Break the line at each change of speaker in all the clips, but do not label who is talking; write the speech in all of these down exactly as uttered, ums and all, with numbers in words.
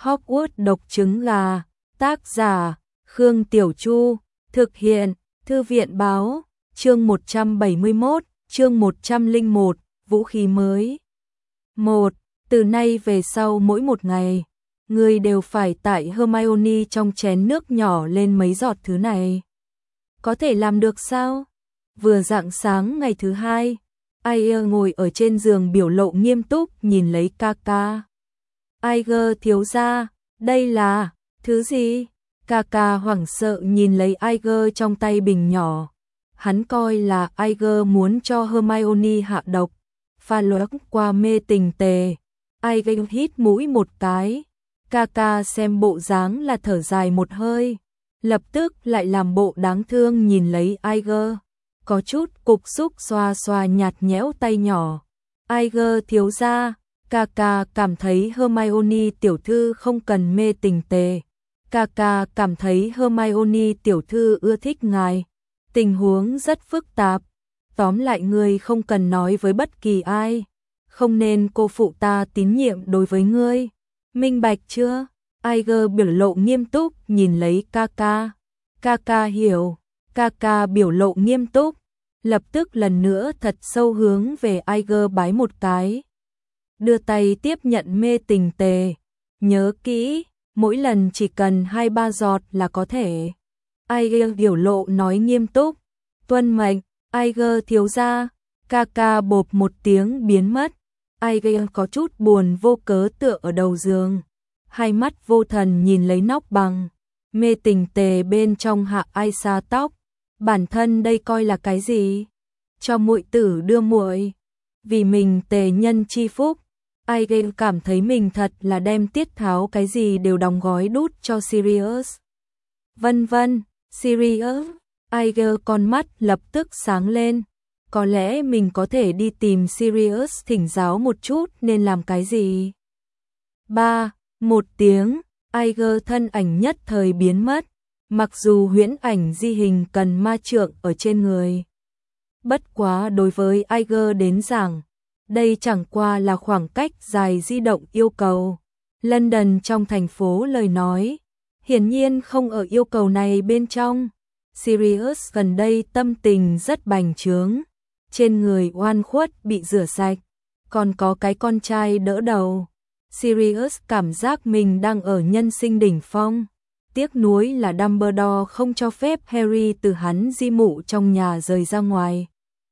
Hogwarts độc trứng gà, tác giả, Khương Tiểu Chu, thực hiện, Thư viện báo, chương một trăm bảy mươi mốt, chương một trăm lẻ một, vũ khí mới. một. Từ nay về sau mỗi một ngày, người đều phải tải Hermione trong chén nước nhỏ lên mấy giọt thứ này. Có thể làm được sao? Vừa rạng sáng ngày thứ hai, Aiger ngồi ở trên giường biểu lộ nghiêm túc nhìn lấy Kaka. Aiger thiếu gia, đây là thứ gì? Kaka hoảng sợ nhìn lấy Aiger trong tay bình nhỏ. Hắn coi là Aiger muốn cho Hermione hạ độc, pha loãng qua mê tình tề. Aiger hít mũi một cái. Kaka xem bộ dáng là thở dài một hơi, lập tức lại làm bộ đáng thương nhìn lấy Aiger, có chút cục xúc xoa xoa nhạt nhẽo tay nhỏ. Aiger thiếu gia, Kaka cảm thấy Hermione tiểu thư không cần mê tình tề. Kaka cảm thấy Hermione tiểu thư ưa thích ngài. Tình huống rất phức tạp. Tóm lại ngươi không cần nói với bất kỳ ai. Không nên cô phụ ta tín nhiệm đối với ngươi. Minh bạch chưa? Aiger biểu lộ nghiêm túc nhìn lấy Kaka. Kaka hiểu. Kaka biểu lộ nghiêm túc. Lập tức lần nữa thật sâu hướng về Aiger bái một cái. Đưa tay tiếp nhận mê tình tề. Nhớ kỹ, mỗi lần chỉ cần hai ba giọt là có thể. Aiger biểu lộ nói nghiêm túc. Tuân mệnh, Aiger thiếu gia. Kaka bộp một tiếng biến mất. Aiger có chút buồn vô cớ tựa ở đầu giường. Hai mắt vô thần nhìn lấy nóc bằng. Mê tình tề bên trong hạ ai xa tóc. Bản thân đây coi là cái gì? Cho muội tử đưa muội. Vì mình tề nhân chi phúc. Aiger cảm thấy mình thật là đem tiết tháo cái gì đều đóng gói đút cho Sirius. Vân vân, Sirius. Aiger con mắt lập tức sáng lên. Có lẽ mình có thể đi tìm Sirius thỉnh giáo một chút nên làm cái gì. ba. Một tiếng, Aiger thân ảnh nhất thời biến mất. Mặc dù huyễn ảnh di hình cần ma trượng ở trên người. Bất quá đối với Aiger đến giảng, đây chẳng qua là khoảng cách dài di động yêu cầu. London trong thành phố lời nói, hiển nhiên không ở yêu cầu này bên trong. Sirius gần đây tâm tình rất bành trướng, trên người oan khuất bị rửa sạch, còn có cái con trai đỡ đầu. Sirius cảm giác mình đang ở nhân sinh đỉnh phong. Tiếc nuối là Dumbledore không cho phép Harry từ hắn di mụ trong nhà rời ra ngoài.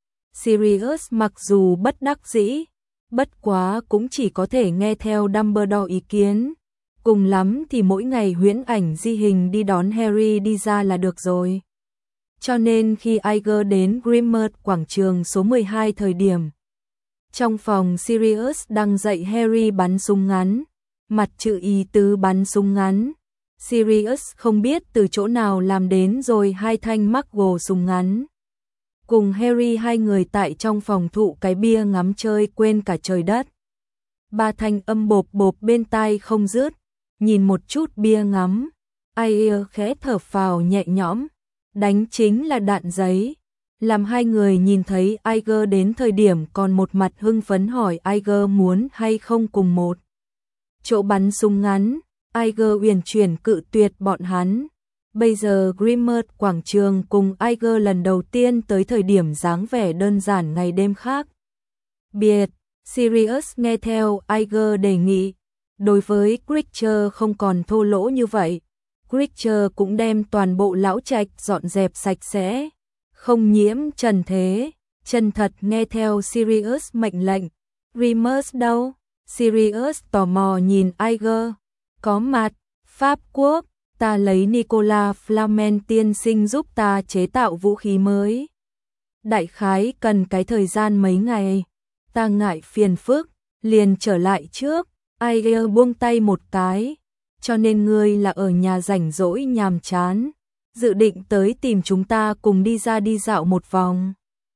Sirius mặc dù bất đắc dĩ, bất quá cũng chỉ có thể nghe theo Dumbledore ý kiến. Cùng lắm thì mỗi ngày huyễn ảnh di hình đi đón Harry đi ra là được rồi. Cho nên khi Aiger đến Grimmauld quảng trường số mười hai thời điểm, trong phòng Sirius đang dạy Harry bắn súng ngắn, mặt chữ ý tứ bắn súng ngắn. Sirius không biết từ chỗ nào làm đến rồi hai thanh Muggle súng ngắn. Cùng Harry hai người tại trong phòng thụ cái bia ngắm chơi quên cả trời đất. Ba thanh âm bộp bộp bên tai không dứt, nhìn một chút bia ngắm, Aiger khẽ thở phào nhẹ nhõm, đánh chính là đạn giấy. Làm hai người nhìn thấy Aiger đến thời điểm còn một mặt hưng phấn hỏi Aiger muốn hay không cùng một chỗ bắn súng ngắn. Aiger uyển chuyển cự tuyệt bọn hắn. Bây giờ Grimmauld quảng trường cùng Aiger lần đầu tiên tới thời điểm dáng vẻ đơn giản ngày đêm khác biệt. Sirius nghe theo Aiger đề nghị. Đối với Creature không còn thô lỗ như vậy. Creature cũng đem toàn bộ lão trạch dọn dẹp sạch sẽ, không nhiễm trần thế. Chân thật nghe theo Sirius mệnh lệnh. Remus đâu? Sirius tò mò nhìn Aiger. Có mặt, Pháp Quốc, ta lấy Nicolas Flamel tiên sinh giúp ta chế tạo vũ khí mới. Đại khái cần cái thời gian mấy ngày, ta ngại phiền phức, liền trở lại trước. Aiger buông tay một cái, cho nên ngươi là ở nhà rảnh rỗi nhàm chán, dự định tới tìm chúng ta cùng đi ra đi dạo một vòng.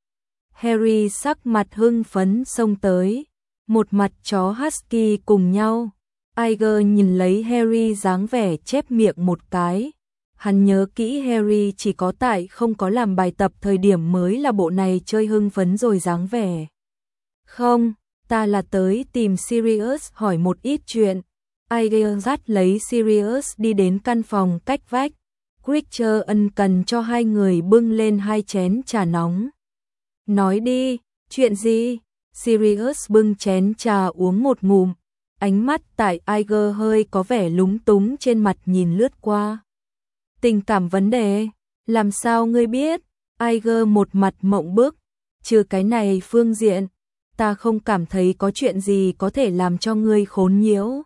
Harry sắc mặt hưng phấn xông tới, một mặt chó husky cùng nhau. Aiger nhìn lấy Harry dáng vẻ chép miệng một cái. Hắn nhớ kỹ Harry chỉ có tại không có làm bài tập thời điểm mới là bộ này chơi hưng phấn rồi dáng vẻ. Không, ta là tới tìm Sirius hỏi một ít chuyện. Iger dắt lấy Sirius đi đến căn phòng cách vách. Creature ân cần cho hai người bưng lên hai chén trà nóng. Nói đi, chuyện gì? Sirius bưng chén trà uống một ngụm. Ánh mắt tại Iger hơi có vẻ lúng túng trên mặt nhìn lướt qua. Tình cảm vấn đề, làm sao ngươi biết? Iger một mặt mộng bức. Trừ cái này phương diện, ta không cảm thấy có chuyện gì có thể làm cho ngươi khốn nhiễu.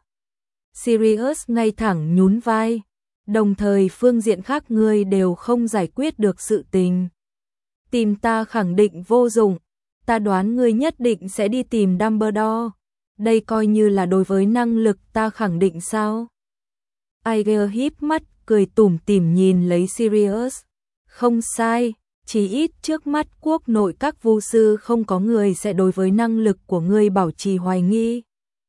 Sirius ngay thẳng nhún vai. Đồng thời phương diện khác ngươi đều không giải quyết được sự tình. Tìm ta khẳng định vô dụng. Ta đoán ngươi nhất định sẽ đi tìm Dumbledore. Đây coi như là đối với năng lực ta khẳng định sao? Iger híp mắt, cười tủm tỉm nhìn lấy Sirius. Không sai, chỉ ít trước mắt quốc nội các vu sư không có người sẽ đối với năng lực của ngươi bảo trì hoài nghi.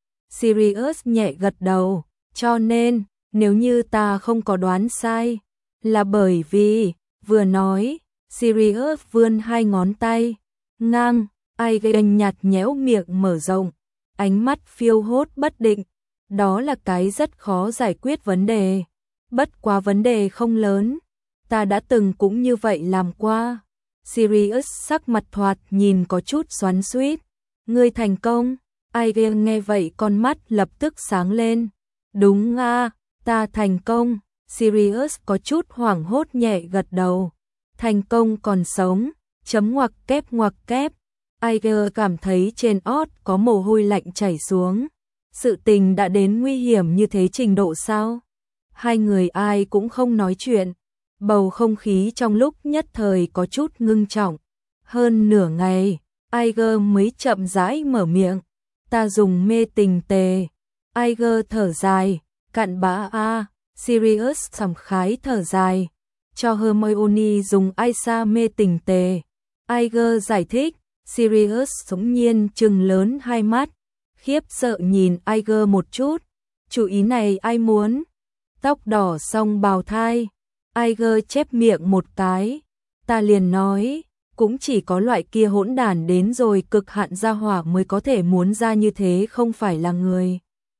Sirius nhẹ gật đầu, cho nên, nếu như ta không có đoán sai, là bởi vì, vừa nói, Sirius vươn hai ngón tay, ngang, Iger nhạt nhéo miệng mở rộng, ánh mắt phiêu hốt bất định, đó là cái rất khó giải quyết vấn đề, bất quá vấn đề không lớn, ta đã từng cũng như vậy làm qua. Sirius sắc mặt thoạt nhìn có chút xoắn xuýt, ngươi thành công, Iger nghe vậy con mắt lập tức sáng lên, đúng a, ta thành công, Sirius có chút hoảng hốt nhẹ gật đầu, thành công còn sống, chấm ngoặc kép ngoặc kép, Iger cảm thấy trên ót có mồ hôi lạnh chảy xuống, sự tình đã đến nguy hiểm như thế trình độ sao? Hai người ai cũng không nói chuyện, bầu không khí trong lúc nhất thời có chút ngưng trọng, hơn nửa ngày, Iger mới chậm rãi mở miệng, ta dùng mê tình tề, Iger thở dài, cặn bã a, Sirius sảng khái thở dài, cho Hermione dùng Aisa mê tình tề. Iger giải thích, Sirius sống nhiên trừng lớn hai mắt, khiếp sợ nhìn Iger một chút, chủ ý này ai muốn? Tóc đỏ xong bào thai, Iger chép miệng một cái, ta liền nói, cũng chỉ có loại kia hỗn đản đến rồi cực hạn gia hỏa mới có thể muốn ra như thế không phải là người.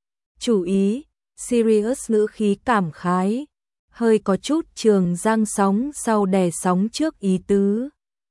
Chủ ý, Sirius ngữ khí cảm khái, hơi có chút trường giang sóng sau đè sóng trước ý tứ.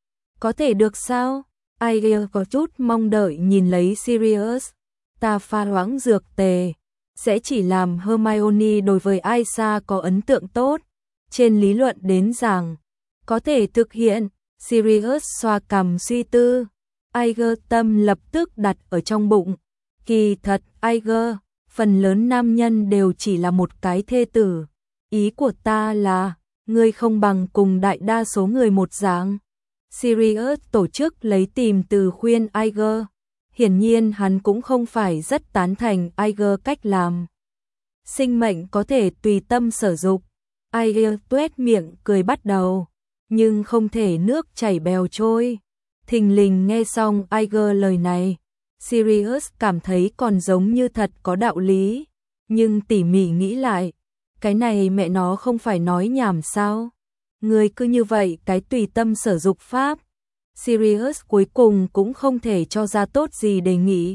Có thể được sao? Iger có chút mong đợi nhìn lấy Sirius, ta pha loãng dược tề, sẽ chỉ làm Hermione đối với Aisa có ấn tượng tốt, trên lý luận đến rằng, có thể thực hiện, Sirius xoa cằm suy tư, Iger tâm lập tức đặt ở trong bụng, kỳ thật Iger, phần lớn nam nhân đều chỉ là một cái thê tử, ý của ta là, ngươi không bằng cùng đại đa số người một dạng. Sirius tổ chức lấy tìm từ khuyên Iger, hiển nhiên hắn cũng không phải rất tán thành Iger cách làm. Sinh mệnh có thể tùy tâm sở dục, Iger tuét miệng cười bắt đầu, nhưng không thể nước chảy bèo trôi. Thình lình nghe xong Iger lời này, Sirius cảm thấy còn giống như thật có đạo lý, nhưng tỉ mỉ nghĩ lại, cái này mẹ nó không phải nói nhảm sao? Người cứ như vậy cái tùy tâm sở dục pháp. Sirius cuối cùng cũng không thể cho ra tốt gì đề nghị.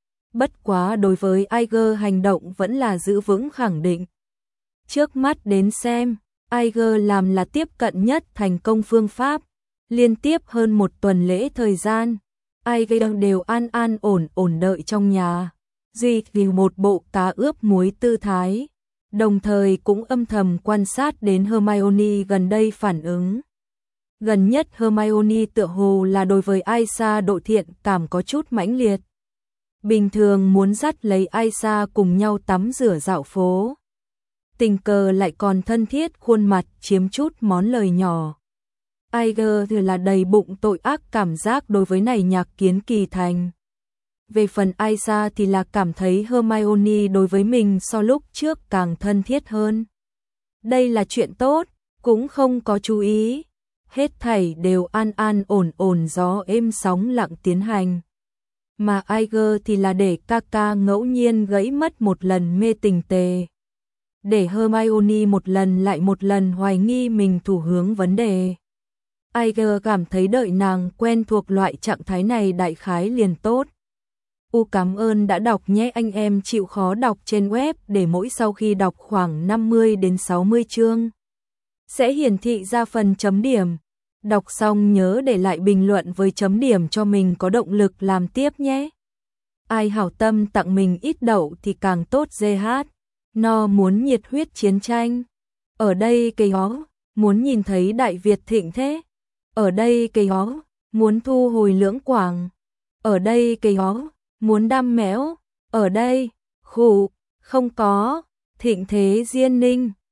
Bất quá đối với Iger hành động vẫn là giữ vững khẳng định. Trước mắt đến xem, Iger làm là tiếp cận nhất thành công phương pháp. Liên tiếp hơn một tuần lễ thời gian, Iger đều an an ổn ổn đợi trong nhà. Duy vì một bộ cá ướp muối tư thái. Đồng thời cũng âm thầm quan sát đến Hermione gần đây phản ứng. Gần nhất Hermione tựa hồ là đối với Aisa độ thiện cảm có chút mãnh liệt. Bình thường muốn dắt lấy Aisa cùng nhau tắm rửa dạo phố. Tình cờ lại còn thân thiết khuôn mặt chiếm chút món lời nhỏ. Iger thì là đầy bụng tội ác cảm giác đối với này nhạc kiến kỳ thành. Về phần Aisa thì là cảm thấy Hermione đối với mình so lúc trước càng thân thiết hơn. Đây là chuyện tốt, cũng không có chú ý. Hết thảy đều an an ổn ổn gió êm sóng lặng tiến hành. Mà Iger thì là để Kaka ngẫu nhiên gãy mất một lần mê tình tề. Để Hermione một lần lại một lần hoài nghi mình thủ hướng vấn đề. Iger cảm thấy đợi nàng quen thuộc loại trạng thái này đại khái liền tốt. U cảm ơn đã đọc nhé, anh em chịu khó đọc trên web để mỗi sau khi đọc khoảng năm mươi đến sáu mươi chương sẽ hiển thị ra phần chấm điểm. Đọc xong nhớ để lại bình luận với chấm điểm cho mình có động lực làm tiếp nhé. Ai hảo tâm tặng mình ít đậu thì càng tốt. giê hát No muốn nhiệt huyết chiến tranh. Ở đây cây ó, muốn nhìn thấy Đại Việt thịnh thế. Ở đây cây ó, muốn thu hồi Lưỡng Quảng. Ở đây cây ó, muốn đam mẽo. Ở đây, khụ, không có, thịnh thế Diên Ninh.